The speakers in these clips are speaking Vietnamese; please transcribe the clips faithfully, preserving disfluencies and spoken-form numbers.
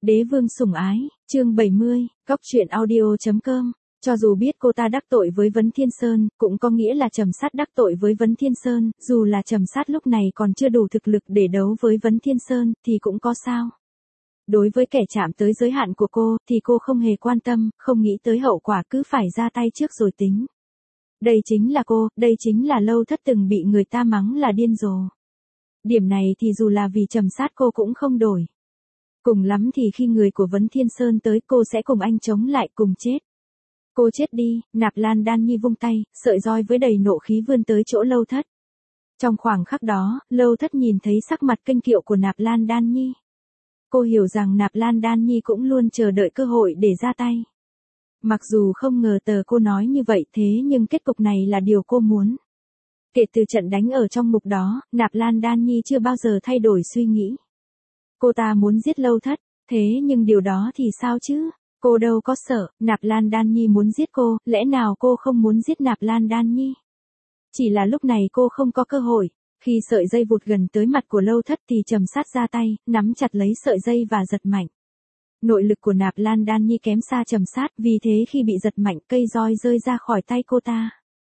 Đế vương sủng ái, chương bảy mươi, cóc truyện audio chấm com. Cho dù biết cô ta đắc tội với Vấn Thiên Sơn, cũng có nghĩa là Trầm Sát đắc tội với Vấn Thiên Sơn, dù là Trầm Sát lúc này còn chưa đủ thực lực để đấu với Vấn Thiên Sơn, thì cũng có sao. Đối với kẻ chạm tới giới hạn của cô, thì cô không hề quan tâm, không nghĩ tới hậu quả, cứ phải ra tay trước rồi tính. Đây chính là cô, đây chính là Lâu Thất từng bị người ta mắng là điên rồ. Điểm này thì dù là vì Trầm Sát cô cũng không đổi. Cùng lắm thì khi người của Vấn Thiên Sơn tới, cô sẽ cùng anh chống lại, cùng chết. Cô chết đi, Nạp Lan Đan Nhi vung tay, sợi roi với đầy nộ khí vươn tới chỗ Lâu Thất. Trong khoảng khắc đó, Lâu Thất nhìn thấy sắc mặt kênh kiệu của Nạp Lan Đan Nhi. Cô hiểu rằng Nạp Lan Đan Nhi cũng luôn chờ đợi cơ hội để ra tay. Mặc dù không ngờ tờ cô nói như vậy, thế nhưng kết cục này là điều cô muốn. Kể từ trận đánh ở trong mục đó, Nạp Lan Đan Nhi chưa bao giờ thay đổi suy nghĩ. Cô ta muốn giết Lâu Thất, thế nhưng điều đó thì sao chứ? Cô đâu có sợ, Nạp Lan Đan Nhi muốn giết cô, lẽ nào cô không muốn giết Nạp Lan Đan Nhi? Chỉ là lúc này cô không có cơ hội. Khi sợi dây vụt gần tới mặt của Lâu Thất thì Trầm Sát ra tay, nắm chặt lấy sợi dây và giật mạnh. Nội lực của Nạp Lan Đan Nhi kém xa Trầm Sát, vì thế khi bị giật mạnh, cây roi rơi ra khỏi tay cô ta.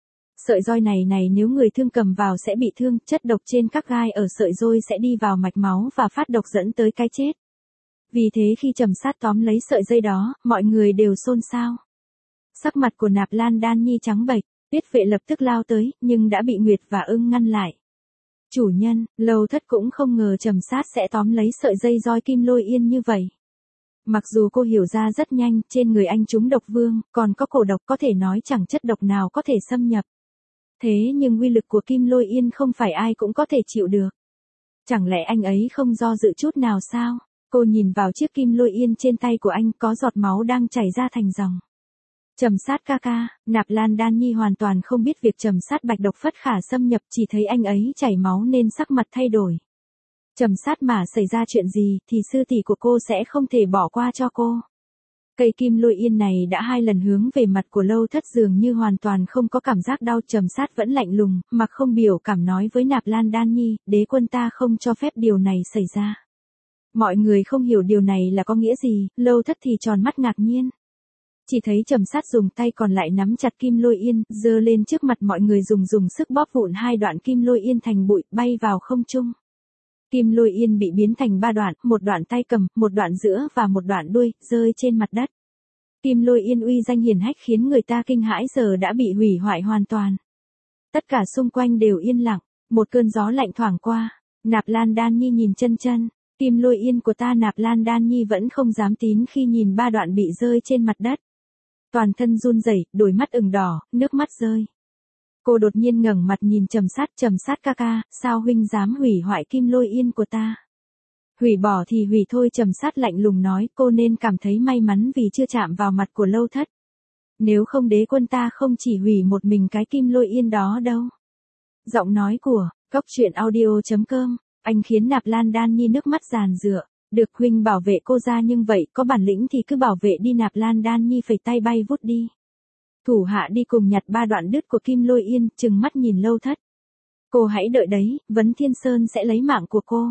Sợi roi này này nếu người thương cầm vào sẽ bị thương, chất độc trên các gai ở sợi roi sẽ đi vào mạch máu và phát độc dẫn tới cái chết. Vì thế khi Trầm Sát tóm lấy sợi dây đó, mọi người đều xôn xao. Sắc mặt của Nạp Lan Đan Nhi trắng bệch, Tuyết Vệ lập tức lao tới, nhưng đã bị Nguyệt và Ưng ngăn lại. Chủ nhân, Lâu Thất cũng không ngờ Trầm Sát sẽ tóm lấy sợi dây roi Kim Lôi Yên như vậy. Mặc dù cô hiểu ra rất nhanh, trên người anh trúng độc vương, còn có cổ độc, có thể nói chẳng chất độc nào có thể xâm nhập. Thế nhưng uy lực của Kim Lôi Yên không phải ai cũng có thể chịu được. Chẳng lẽ anh ấy không do dự chút nào sao? Cô nhìn vào chiếc Kim Lôi Yên trên tay của anh, có giọt máu đang chảy ra thành dòng. Trầm Sát ca ca, Nạp Lan Đan Nhi hoàn toàn không biết việc Trầm Sát bạch độc phất khả xâm nhập, chỉ thấy anh ấy chảy máu nên sắc mặt thay đổi. Trầm Sát mà xảy ra chuyện gì thì sư tỷ của cô sẽ không thể bỏ qua cho cô. Cây Kim Lôi Yên này đã hai lần hướng về mặt của Lâu Thất, dường như hoàn toàn không có cảm giác đau. Trầm Sát vẫn lạnh lùng, mặc không biểu cảm nói với Nạp Lan Đan Nhi, đế quân ta không cho phép điều này xảy ra. Mọi người không hiểu điều này là có nghĩa gì, Lâu Thất thì tròn mắt ngạc nhiên. Chỉ thấy Trầm Sát dùng tay còn lại nắm chặt Kim Lôi Yên, giơ lên trước mặt mọi người, dùng dùng sức bóp vụn hai đoạn Kim Lôi Yên thành bụi, bay vào không trung. Kim Lôi Yên bị biến thành ba đoạn, một đoạn tay cầm, một đoạn giữa và một đoạn đuôi, rơi trên mặt đất. Kim Lôi Yên uy danh hiển hách khiến người ta kinh hãi giờ đã bị hủy hoại hoàn toàn. Tất cả xung quanh đều yên lặng, một cơn gió lạnh thoảng qua. Nạp Lan Đan Nhi nhìn chân chân, Kim Lôi Yên của ta. Nạp Lan Đan Nhi vẫn không dám tín khi nhìn ba đoạn bị rơi trên mặt đất. Toàn thân run rẩy, đôi mắt ửng đỏ, nước mắt rơi. Cô đột nhiên ngẩng mặt nhìn Trầm Sát, Trầm Sát ca ca, sao huynh dám hủy hoại Kim Lôi Yên của ta? Hủy bỏ thì hủy thôi. Trầm Sát lạnh lùng nói, cô nên cảm thấy may mắn vì chưa chạm vào mặt của Lâu Thất. Nếu không đế quân ta không chỉ hủy một mình cái Kim Lôi Yên đó đâu. Giọng nói của cóc truyện audio chấm com, anh khiến Nạp Lan Đan Nhi nước mắt giàn giụa. Được huynh bảo vệ cô ra, nhưng vậy có bản lĩnh thì cứ bảo vệ đi. Nạp Lan Đan Nhi phẩy tay bay vút đi. Thủ hạ đi cùng nhặt ba đoạn đứt của Kim Lôi Yên, trừng mắt nhìn Lâu Thất. Cô hãy đợi đấy, Vấn Thiên Sơn sẽ lấy mạng của cô.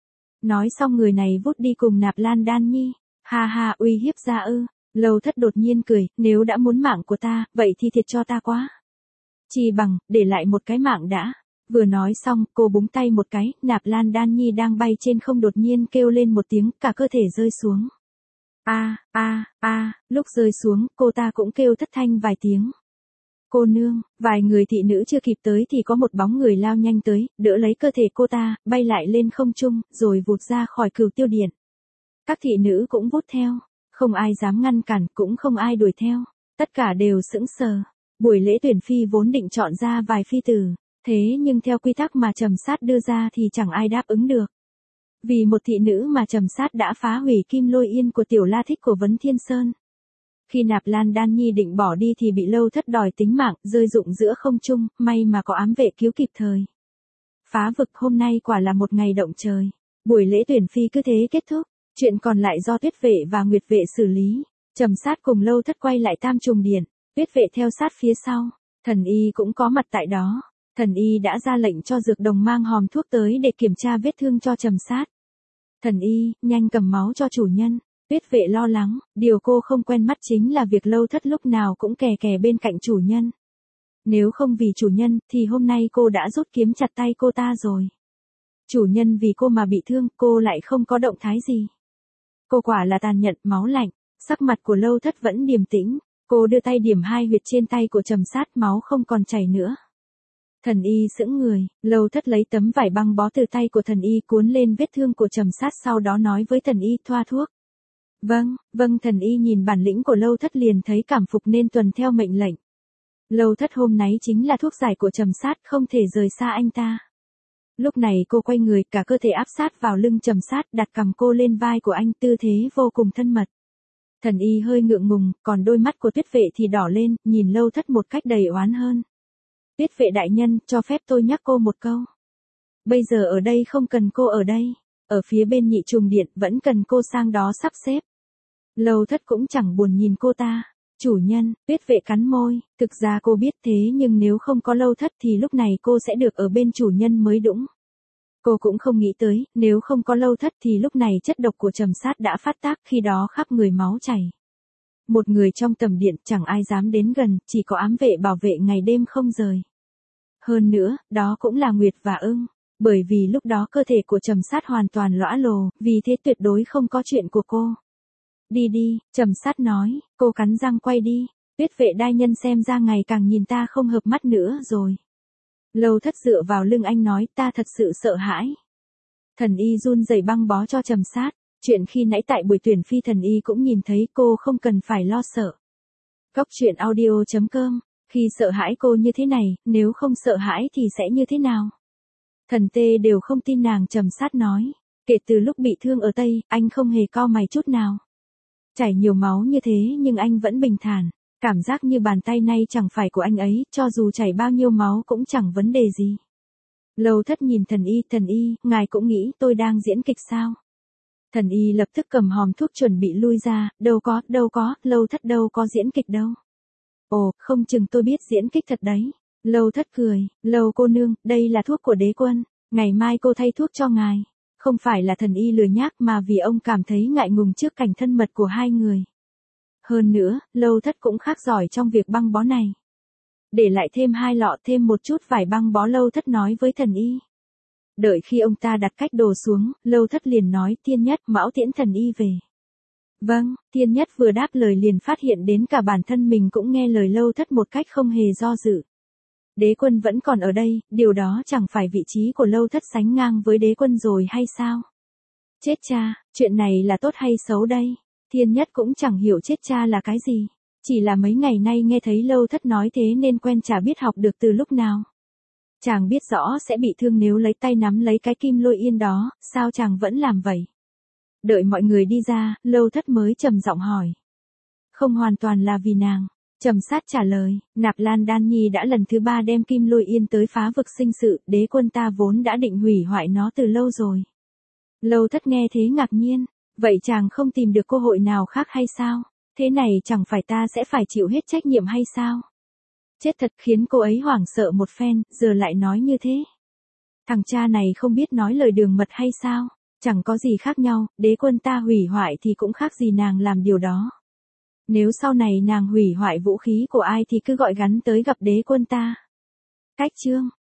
Nói xong người này vút đi cùng Nạp Lan Đan Nhi. Ha ha, uy hiếp ra ư? Lâu Thất đột nhiên cười, nếu đã muốn mạng của ta, vậy thì thiệt cho ta quá. Chi bằng, để lại một cái mạng đã. Vừa nói xong, cô búng tay một cái, Nạp Lan Đan Nhi đang bay trên không đột nhiên kêu lên một tiếng, cả cơ thể rơi xuống. A, a, a, lúc rơi xuống, cô ta cũng kêu thất thanh vài tiếng. Cô nương, vài người thị nữ chưa kịp tới thì có một bóng người lao nhanh tới, đỡ lấy cơ thể cô ta, bay lại lên không trung, rồi vụt ra khỏi Cửu Tiêu Điện. Các thị nữ cũng vút theo, không ai dám ngăn cản, cũng không ai đuổi theo, tất cả đều sững sờ. Buổi lễ tuyển phi vốn định chọn ra vài phi tử, thế nhưng theo quy tắc mà Trầm Sát đưa ra thì chẳng ai đáp ứng được. Vì một thị nữ mà Trầm Sát đã phá hủy Kim Lôi Yên của Tiểu La Thích của Vấn Thiên Sơn. Khi Nạp Lan Đan Nhi định bỏ đi thì bị Lâu Thất đòi tính mạng, rơi rụng giữa không trung, may mà có ám vệ cứu kịp thời. Phá vực hôm nay quả là một ngày động trời. Buổi lễ tuyển phi cứ thế kết thúc, chuyện còn lại do Tuyết Vệ và Nguyệt Vệ xử lý. Trầm Sát cùng Lâu Thất quay lại Tam Trùng Điện, Tuyết Vệ theo sát phía sau, Thần Y cũng có mặt tại đó. Thần Y đã ra lệnh cho dược đồng mang hòm thuốc tới để kiểm tra vết thương cho Trầm Sát. Thần Y, nhanh cầm máu cho chủ nhân. Tuyết vệ lo lắng, điều cô không quen mắt chính là việc Lâu Thất lúc nào cũng kè kè bên cạnh chủ nhân. Nếu không vì chủ nhân, thì hôm nay cô đã rút kiếm chặt tay cô ta rồi. Chủ nhân vì cô mà bị thương, cô lại không có động thái gì. Cô quả là tàn nhẫn, máu lạnh. Sắc mặt của Lâu Thất vẫn điềm tĩnh. Cô đưa tay điểm hai huyệt trên tay của Trầm Sát, máu không còn chảy nữa. Thần y sững người, Lâu Thất lấy tấm vải băng bó từ tay của thần y cuốn lên vết thương của Trầm Sát, sau đó nói với thần y thoa thuốc. Vâng, vâng. Thần y nhìn bản lĩnh của Lâu Thất liền thấy cảm phục nên tuần theo mệnh lệnh. Lâu Thất hôm nay chính là thuốc giải của Trầm Sát, không thể rời xa anh ta. Lúc này cô quay người, cả cơ thể áp sát vào lưng Trầm Sát, đặt cằm cô lên vai của anh, tư thế vô cùng thân mật. Thần y hơi ngượng ngùng, còn đôi mắt của Tuyết vệ thì đỏ lên, nhìn Lâu Thất một cách đầy oán hơn. Tuyết vệ đại nhân, cho phép tôi nhắc cô một câu. Bây giờ ở đây không cần cô ở đây. Ở phía bên Nhị Trùng Điện vẫn cần cô sang đó sắp xếp. Lâu Thất cũng chẳng buồn nhìn cô ta. Chủ nhân, Tuyết vệ cắn môi, thực ra cô biết thế nhưng nếu không có Lâu Thất thì lúc này cô sẽ được ở bên chủ nhân mới đúng. Cô cũng không nghĩ tới, nếu không có Lâu Thất thì lúc này chất độc của Trầm Sát đã phát tác, khi đó khắp người máu chảy. Một người trong tầm điện chẳng ai dám đến gần, chỉ có ám vệ bảo vệ ngày đêm không rời. Hơn nữa, đó cũng là Nguyệt và Ưng, bởi vì lúc đó cơ thể của Trầm Sát hoàn toàn lõa lồ, vì thế tuyệt đối không có chuyện của cô. Đi đi, Trầm Sát nói, cô cắn răng quay đi. Tuyết vệ đại nhân xem ra ngày càng nhìn ta không hợp mắt nữa rồi. Lâu Thất dựa vào lưng anh nói, ta thật sự sợ hãi. Thần y run rẩy băng bó cho Trầm Sát. Chuyện khi nãy tại buổi tuyển phi thần y cũng nhìn thấy, cô không cần phải lo sợ. Góc truyện audio chấm com, khi sợ hãi cô như thế này, nếu không sợ hãi thì sẽ như thế nào? Thần tê đều không tin nàng. Trầm Sát nói, kể từ lúc bị thương ở Tây, anh không hề cau mày chút nào. Chảy nhiều máu như thế nhưng anh vẫn bình thản, cảm giác như bàn tay nay chẳng phải của anh ấy, cho dù chảy bao nhiêu máu cũng chẳng vấn đề gì. Lâu Thất nhìn thần y, thần y, ngài cũng nghĩ tôi đang diễn kịch sao? Thần y lập tức cầm hòm thuốc chuẩn bị lui ra, đâu có, đâu có, Lâu Thất đâu có diễn kịch đâu. Ồ, không chừng tôi biết diễn kịch thật đấy. Lâu Thất cười, Lâu cô nương, đây là thuốc của đế quân, ngày mai cô thay thuốc cho ngài. Không phải là thần y lừa nhác mà vì ông cảm thấy ngại ngùng trước cảnh thân mật của hai người. Hơn nữa, Lâu Thất cũng khác giỏi trong việc băng bó này. Để lại thêm hai lọ, thêm một chút vải băng bó, Lâu Thất nói với thần y. Đợi khi ông ta đặt cách đồ xuống, Lâu Thất liền nói, Thiên Nhất, mão tiễn thần y về. Vâng, Thiên Nhất vừa đáp lời liền phát hiện đến cả bản thân mình cũng nghe lời Lâu Thất một cách không hề do dự. Đế quân vẫn còn ở đây, điều đó chẳng phải vị trí của Lâu Thất sánh ngang với đế quân rồi hay sao? Chết cha, chuyện này là tốt hay xấu đây? Thiên Nhất cũng chẳng hiểu chết cha là cái gì. Chỉ là mấy ngày nay nghe thấy Lâu Thất nói thế nên quen, chả biết học được từ lúc nào. Chàng biết rõ sẽ bị thương nếu lấy tay nắm lấy cái kim lôi yên đó, sao chàng vẫn làm vậy? Đợi mọi người đi ra, Lâu Thất mới trầm giọng hỏi. Không hoàn toàn là vì nàng. Trầm Sát trả lời, Nạp Lan Đan Nhi đã lần thứ ba đem kim lôi yên tới phá vực sinh sự, đế quân ta vốn đã định hủy hoại nó từ lâu rồi. Lâu Thất nghe thế ngạc nhiên, vậy chàng không tìm được cơ hội nào khác hay sao? Thế này chẳng phải ta sẽ phải chịu hết trách nhiệm hay sao? Chết thật, khiến cô ấy hoảng sợ một phen, giờ lại nói như thế. Thằng cha này không biết nói lời đường mật hay sao? Chẳng có gì khác nhau, đế quân ta hủy hoại thì cũng khác gì nàng làm điều đó. Nếu sau này nàng hủy hoại vũ khí của ai thì cứ gọi gắn tới gặp đế quân ta. Cách chương